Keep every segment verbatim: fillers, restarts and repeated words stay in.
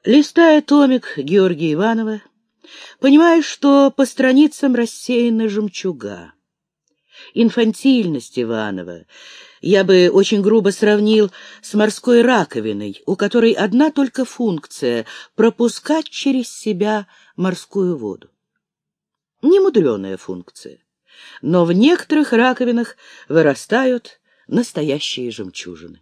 Листая томик Георгия Иванова, понимаешь, что по страницам рассеяна жемчуга. Инфантильность Иванова я бы очень грубо сравнил с морской раковиной, у которой одна только функция — пропускать через себя морскую воду. Немудреная функция, но в некоторых раковинах вырастают настоящие жемчужины.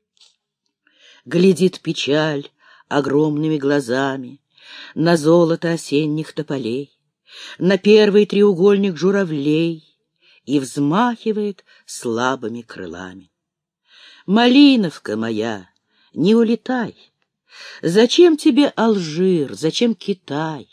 Глядит печаль огромными глазами на золото осенних тополей, на первый треугольник журавлей и взмахивает слабыми крылами. Малиновка моя, не улетай! Зачем тебе Алжир, зачем Китай?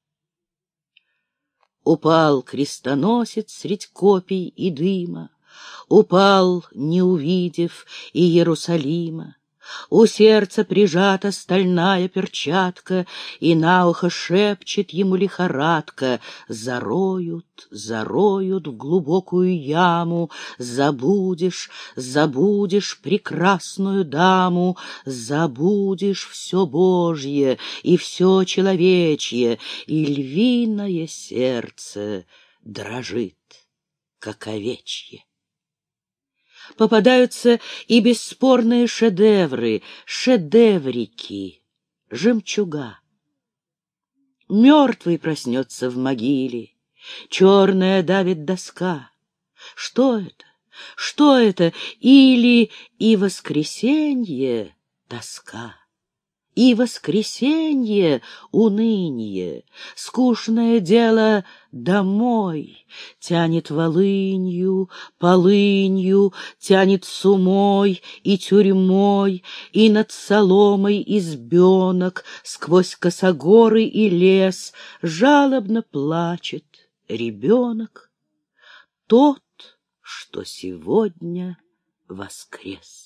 Упал крестоносец средь копий и дыма, упал, не увидев и Иерусалима. У сердца прижата стальная перчатка, и на ухо шепчет ему лихорадка: зароют, зароют в глубокую яму, забудешь, забудешь прекрасную даму, забудешь все Божье и все человечье, и львиное сердце дрожит, как овечье. Попадаются и бесспорные шедевры, шедеврики, жемчуга. Мертвый проснется в могиле, черная давит доска. Что это? Что это? Или и воскресенье тоска, и воскресенье уныние, скучное дело домой, тянет волынью, полынью, тянет сумой и тюрьмой, и над соломой избенок, сквозь косогоры и лес жалобно плачет ребенок, тот, что сегодня воскрес.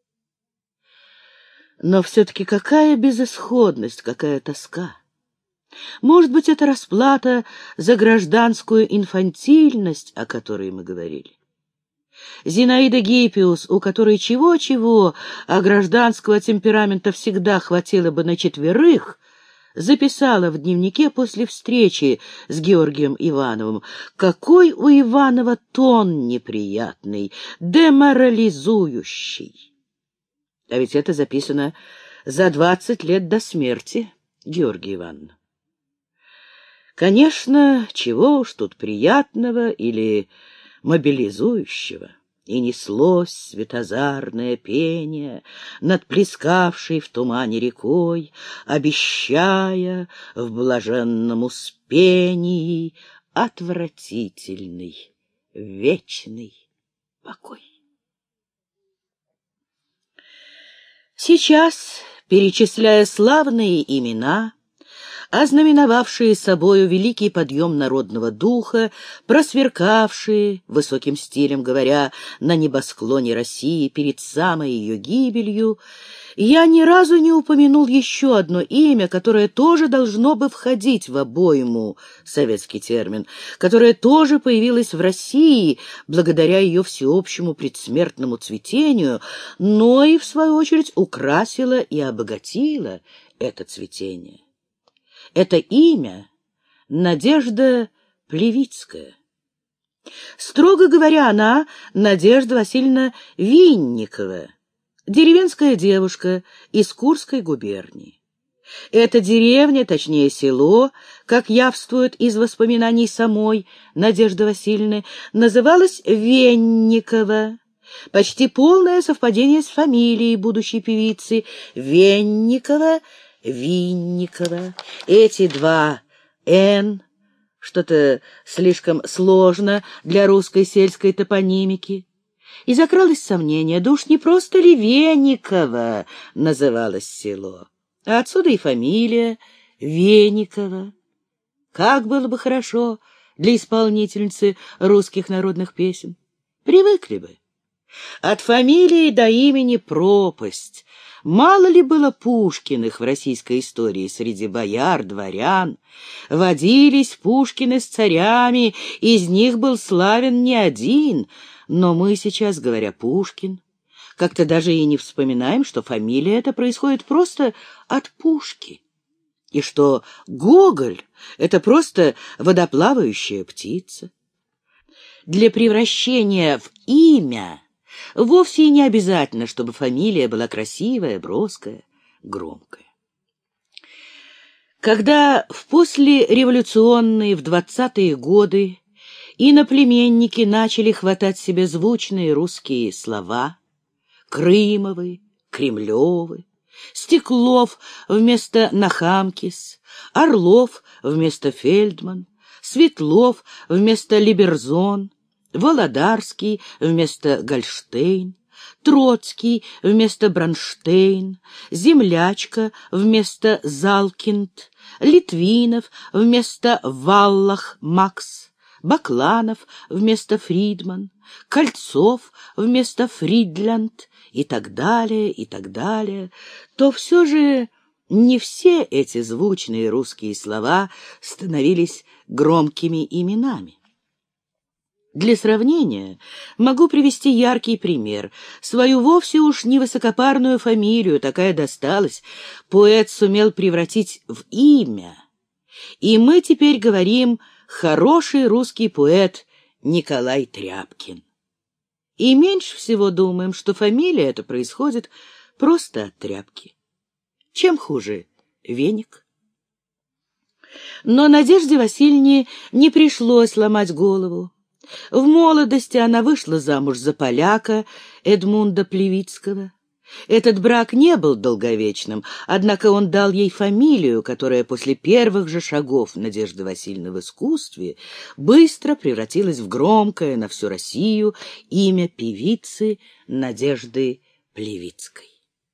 Но все-таки какая безысходность, какая тоска! Может быть, это расплата за гражданскую инфантильность, о которой мы говорили. Зинаида Гиппиус, у которой чего-чего, а гражданского темперамента всегда хватило бы на четверых, записала в дневнике после встречи с Георгием Ивановым: какой у Иванова тон неприятный, деморализующий. А ведь это записано за двадцать лет до смерти Георгия Ивановна. Конечно, чего уж тут приятного или мобилизующего. И неслось светозарное пение над плескавшей в тумане рекой, обещая в блаженном успении отвратительный вечный покой. Сейчас, перечисляя славные имена, ознаменовавшие собою великий подъем народного духа, просверкавшие, высоким стилем говоря, на небосклоне России перед самой ее гибелью, я ни разу не упомянул еще одно имя, которое тоже должно бы входить в обойму, советский термин, которое тоже появилось в России благодаря ее всеобщему предсмертному цветению, но и, в свою очередь, украсило и обогатило это цветение. Это имя — Надежда Плевицкая. Строго говоря, она Надежда Васильевна Винникова, деревенская девушка из Курской губернии. Эта деревня, точнее село, как явствует из воспоминаний самой Надежды Васильевны, называлась Венниково. Почти полное совпадение с фамилией будущей певицы — Венникова, Винникова. Эти два «Н» — что-то слишком сложно для русской сельской топонимики. И закралось сомнение, да уж не просто ли Венниково называлось село, а отсюда и фамилия Венникова. Как было бы хорошо для исполнительницы русских народных песен. Привыкли бы. От фамилии до имени пропасть. Мало ли было Пушкиных в российской истории среди бояр, дворян. Водились Пушкины с царями, из них был славен не один. Но мы сейчас, говоря Пушкин, как-то даже и не вспоминаем, что фамилия эта происходит просто от пушки. и что Гоголь — это просто водоплавающая птица. Для превращения в имя вовсе не обязательно, чтобы фамилия была красивая, броская, громкая. Когда в послереволюционные, в двадцатые годы иноплеменники начали хватать себе звучные русские слова — Крымовы, Кремлевы, Стеклов вместо Нахамкис, Орлов вместо Фельдман, Светлов вместо Либерзон, Володарский вместо Гольштейн, Троцкий вместо Бронштейн, Землячка вместо Залкинд, Литвинов вместо Валлах Макс, Бакланов вместо Фридман, Кольцов вместо Фридлянд и так далее, и так далее, то все же не все эти звучные русские слова становились громкими именами. Для сравнения могу привести яркий пример. Свою вовсе уж не высокопарную фамилию, такая досталась, поэт сумел превратить в имя. И мы теперь говорим «хороший русский поэт Николай Тряпкин». И меньше всего думаем, что фамилия эта происходит просто от тряпки. Чем хуже веник? Но Надежде Васильевне не пришлось ломать голову. В молодости она вышла замуж за поляка Эдмунда Плевицкого. Этот брак не был долговечным, однако он дал ей фамилию, которая после первых же шагов Надежды Васильевны в искусстве быстро превратилась в громкое на всю Россию имя певицы Надежды Плевицкой.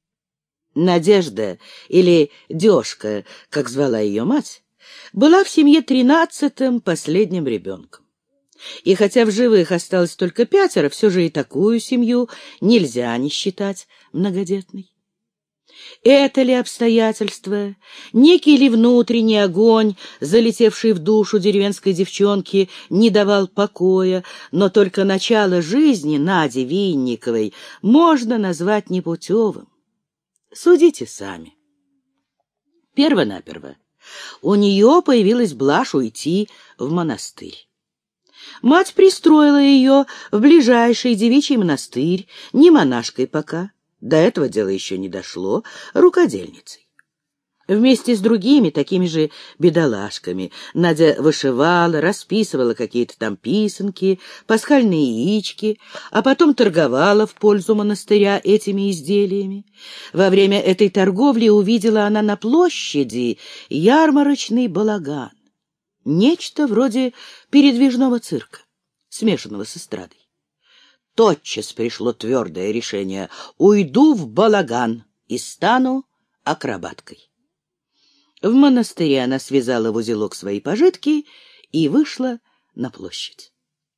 Надежда, или Дёшка, как звала ее мать, была в семье тринадцатым последним ребенком. И хотя в живых осталось только пятеро, все же и такую семью нельзя не считать многодетной. Это ли обстоятельство, некий ли внутренний огонь, залетевший в душу деревенской девчонки, не давал покоя, но только начало жизни Нади Винниковой можно назвать непутевым. Судите сами. Первонаперво у нее появилась блажь уйти в монастырь. Мать пристроила ее в ближайший девичий монастырь, не монашкой пока, до этого дело еще не дошло, рукодельницей. Вместе с другими такими же бедолашками Надя вышивала, расписывала какие-то там писанки, пасхальные яички, а потом торговала в пользу монастыря этими изделиями. Во время этой торговли увидела она на площади ярмарочный балаган. Нечто вроде передвижного цирка, смешанного с эстрадой. Тотчас пришло твердое решение: уйду в балаган и стану акробаткой. В монастыре она связала в узелок свои пожитки и вышла на площадь.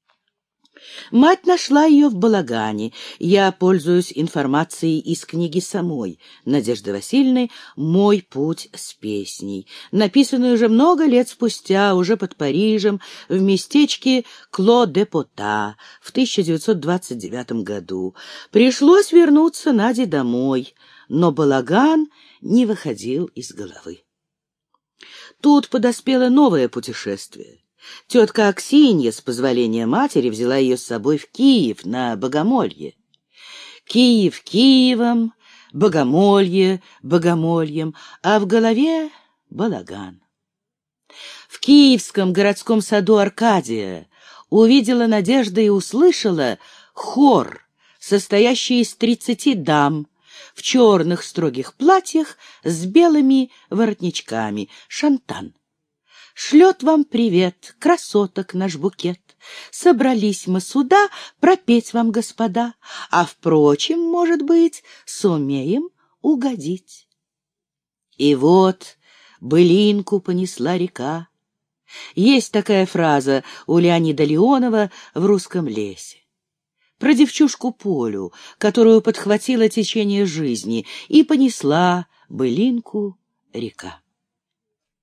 Мать нашла ее в балагане. Я пользуюсь информацией из книги самой Надежды Васильевны «Мой путь с песней», написанной уже много лет спустя, уже под Парижем, в местечке Кло-де-Пота в тысяча девятьсот двадцать девятом году. Пришлось вернуться Наде домой, но балаган не выходил из головы. Тут подоспело новое путешествие. Тетка Аксинья, с позволения матери, взяла ее с собой в Киев на богомолье. Киев Киевом, богомолье богомольем, а в голове балаган. В Киевском городском саду Аркадия увидела Надежда и услышала хор, состоящий из тридцати дам, в черных строгих платьях с белыми воротничками, шантан. Шлет вам привет, красоток наш букет. Собрались мы сюда пропеть вам, господа, а, впрочем, может быть, сумеем угодить. И вот былинку понесла река. Есть такая фраза у Леонида Леонова в «Русском лесе». Про девчушку Полю, которую подхватило течение жизни, и понесла былинку река.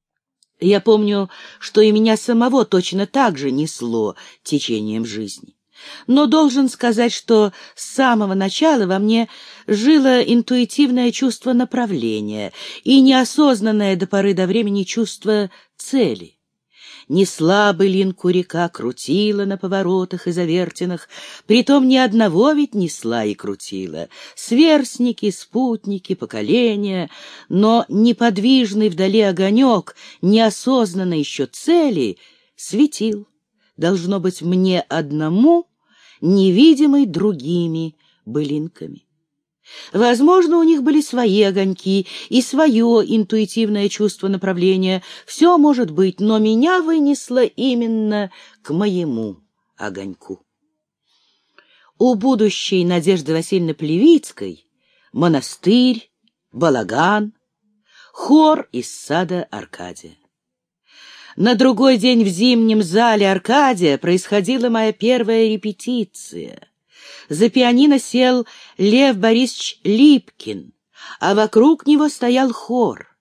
Я помню, что и меня самого точно так же несло течением жизни. Но должен сказать, что с самого начала во мне жило интуитивное чувство направления и неосознанное до поры до времени чувство цели. Несла былинку река, крутила на поворотах и завертинах, притом ни одного ведь несла и крутила. Сверстники, спутники, поколения, но неподвижный вдали огонек, неосознанно еще цели, светил, должно быть, мне одному, невидимый другими былинками. Возможно, у них были свои огоньки и свое интуитивное чувство направления. Все может быть, но меня вынесло именно к моему огоньку. У будущей Надежды Васильевны Плевицкой монастырь, балаган, хор из сада Аркадия. На другой день в зимнем зале Аркадия происходила моя первая репетиция. За пианино сел Лев Борисович Липкин, а вокруг него стоял хор.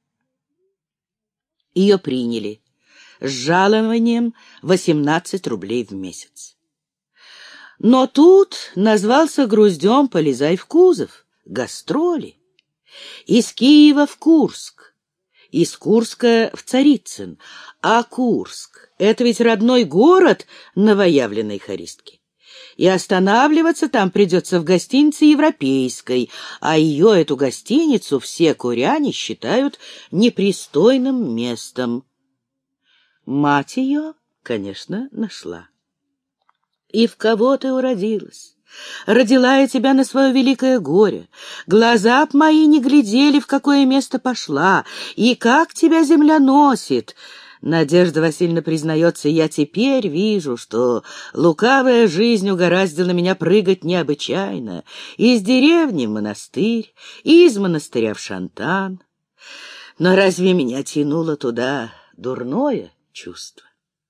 Ее приняли с жалованием восемнадцать рублей в месяц. Но тут назвался груздем «Полезай в кузов», гастроли. Из Киева в Курск, из Курска в Царицын, а Курск — это ведь родной город новоявленной хористки. И останавливаться там придется в гостинице «Европейской», а ее, эту гостиницу, все куряне считают непристойным местом. Мать ее, конечно, нашла. И в кого ты уродилась? Родила я тебя на свое великое горе. Глаза б мои не глядели, в какое место пошла, и как тебя земля носит. Надежда Васильевна признается, я теперь вижу, что лукавая жизнь угораздила меня прыгать необычайно. Из деревни в монастырь, из монастыря в Шантан. Но разве меня тянуло туда дурное чувство?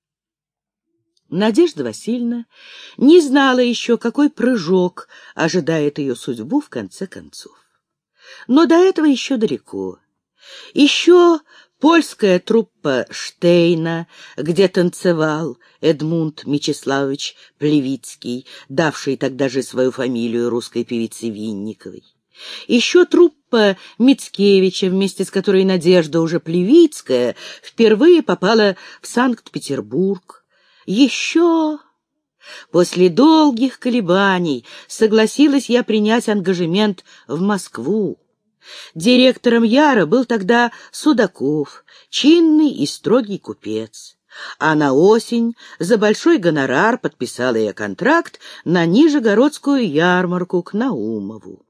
Надежда Васильевна не знала еще, какой прыжок ожидает ее судьбу в конце концов. Но до этого еще далеко. Еще польская труппа Штейна, где танцевал Эдмунд Мечиславович Плевицкий, давший тогда же свою фамилию русской певице Винниковой. Еще труппа Мицкевича, вместе с которой Надежда уже Плевицкая впервые попала в Санкт-Петербург. Еще после долгих колебаний согласилась я принять ангажемент в Москву. Директором Яра был тогда Судаков, чинный и строгий купец. А на осень за большой гонорар подписала я контракт на Нижегородскую ярмарку к Наумову.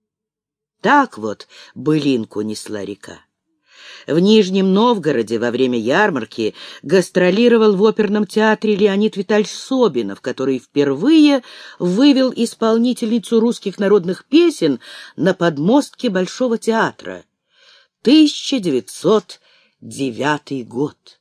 Так вот былинку несла река. В Нижнем Новгороде во время ярмарки гастролировал в оперном театре Леонид Витальевич Собинов, который впервые вывел исполнительницу русских народных песен на подмостке Большого театра. тысяча девятьсот девятый год.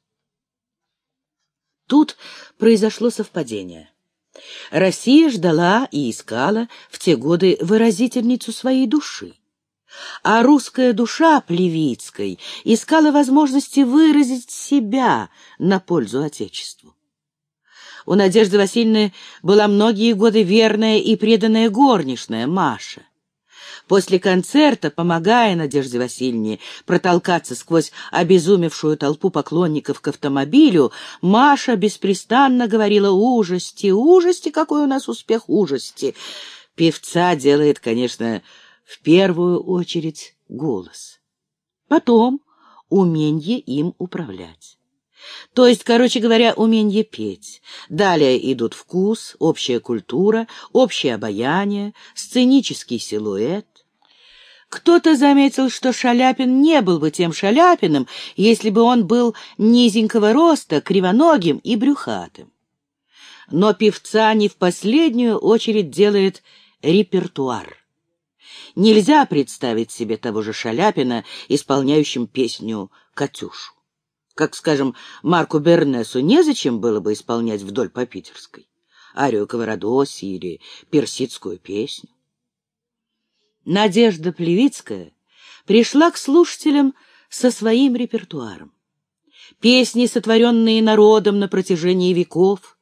Тут произошло совпадение. Россия ждала и искала в те годы выразительницу своей души. А русская душа Плевицкой искала возможности выразить себя на пользу Отечеству. У Надежды Васильевны была многие годы верная и преданная горничная Маша. После концерта, помогая Надежде Васильевне протолкаться сквозь обезумевшую толпу поклонников к автомобилю, Маша беспрестанно говорила: «Ужасти, ужасти, какой у нас успех, ужасти!» Певца делает, конечно, в первую очередь голос. Потом уменье им управлять. То есть, короче говоря, уменье петь. Далее идут вкус, общая культура, общее обаяние, сценический силуэт. Кто-то заметил, что Шаляпин не был бы тем Шаляпиным, если бы он был низенького роста, кривоногим и брюхатым. Но певца не в последнюю очередь делает репертуар. Нельзя представить себе того же Шаляпина, исполняющим песню «Катюшу». Как, скажем, Марку Бернесу незачем было бы исполнять вдоль по Питерской арию Каварадоси или персидскую песню. Надежда Плевицкая пришла к слушателям со своим репертуаром. Песни, сотворенные народом на протяжении веков,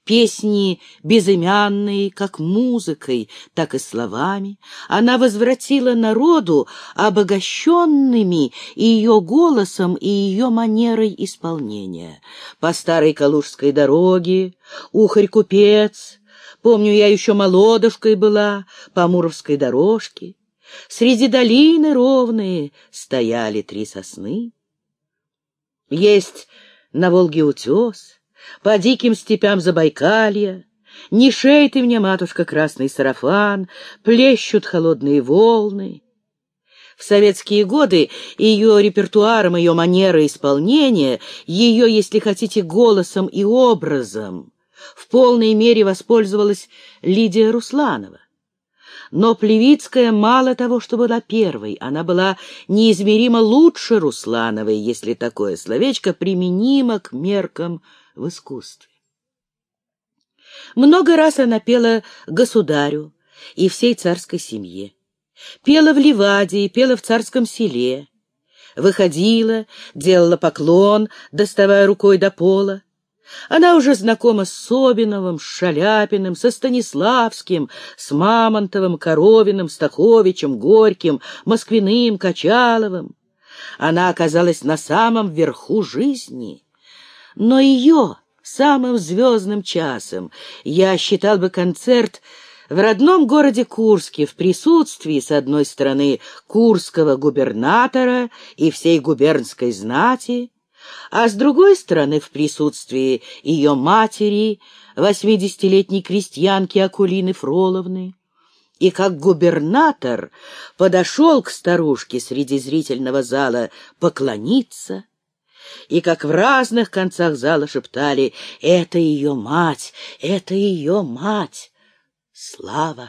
Песни безымянные, как музыкой, так и словами, она возвратила народу обогащенными и ее голосом, и ее манерой исполнения. По старой Калужской дороге, Ухарь-купец, помню, я еще молодушкой была, по Муровской дорожке, среди долины ровные стояли три сосны. Есть на Волге утес, по диким степям Забайкалья, не шей ты мне, матушка, красный сарафан, плещут холодные волны. В советские годы ее репертуаром, ее манерой исполнения, ее, если хотите, голосом и образом в полной мере воспользовалась Лидия Русланова. Но Плевицкая мало того, что была первой, она была неизмеримо лучше Руслановой, если такое словечко применимо к меркам в искусстве. Много раз она пела государю и всей царской семье, пела в Ливадии, пела в Царском Селе, выходила, делала поклон, доставая рукой до пола. Она уже знакома с Собиновым, с Шаляпиным, со Станиславским, с Мамонтовым, Коровиным, Стаховичем, Горьким, Москвиным, Качаловым. Она оказалась на самом верху жизни. Но ее самым звездным часом я считал бы концерт в родном городе Курске в присутствии, с одной стороны, курского губернатора и всей губернской знати, а с другой стороны, в присутствии ее матери, восьмидесятилетней крестьянки Акулины Фроловны. И как губернатор подошел к старушке среди зрительного зала поклониться, и как в разных концах зала шептали: «Это ее мать! Это ее мать! Слава!»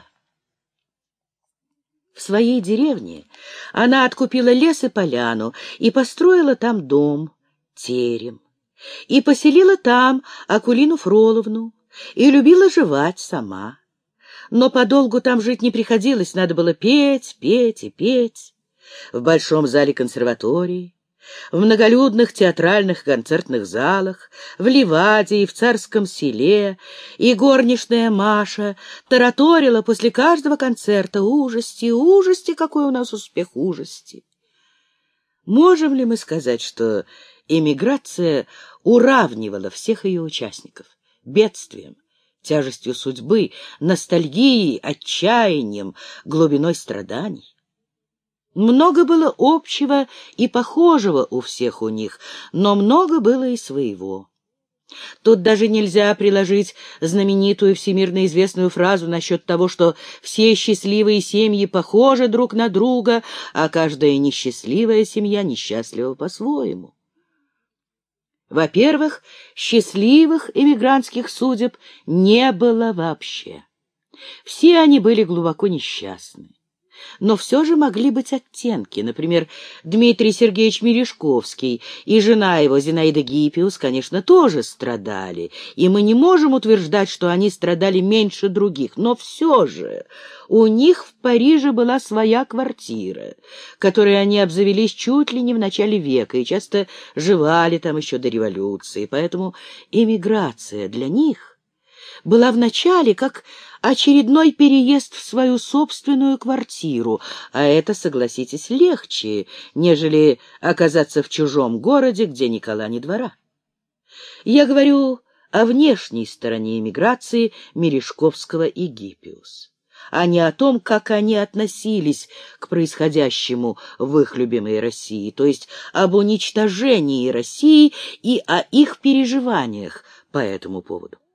В своей деревне она откупила лес и поляну и построила там дом, терем, и поселила там Акулину Фроловну, и любила жевать сама. Но подолгу там жить не приходилось, надо было петь, петь и петь. В большом зале консерватории, в многолюдных театральных концертных залах, в Ливадии, в Царском Селе, и горничная Маша тараторила после каждого концерта: «Ужасти, ужасти, какой у нас успех, ужасти». Можем ли мы сказать, что эмиграция уравнивала всех ее участников бедствием, тяжестью судьбы, ностальгией, отчаянием, глубиной страданий? Много было общего и похожего у всех у них, но много было и своего. Тут даже нельзя приложить знаменитую всемирно известную фразу насчет того, что все счастливые семьи похожи друг на друга, а каждая несчастливая семья несчастлива по-своему. Во-первых, счастливых эмигрантских судеб не было вообще. Все они были глубоко несчастны. Но все же могли быть оттенки. Например, Дмитрий Сергеевич Мережковский и жена его Зинаида Гиппиус, конечно, тоже страдали, и мы не можем утверждать, что они страдали меньше других, но все же у них в Париже была своя квартира, которой они обзавелись чуть ли не в начале века и часто жевали там еще до революции, поэтому эмиграция для них была вначале как очередной переезд в свою собственную квартиру, а это, согласитесь, легче, нежели оказаться в чужом городе, где ни кола, ни двора. Я говорю о внешней стороне эмиграции Мережковского и Гиппиус, а не о том, как они относились к происходящему в их любимой России, то есть об уничтожении России и о их переживаниях по этому поводу.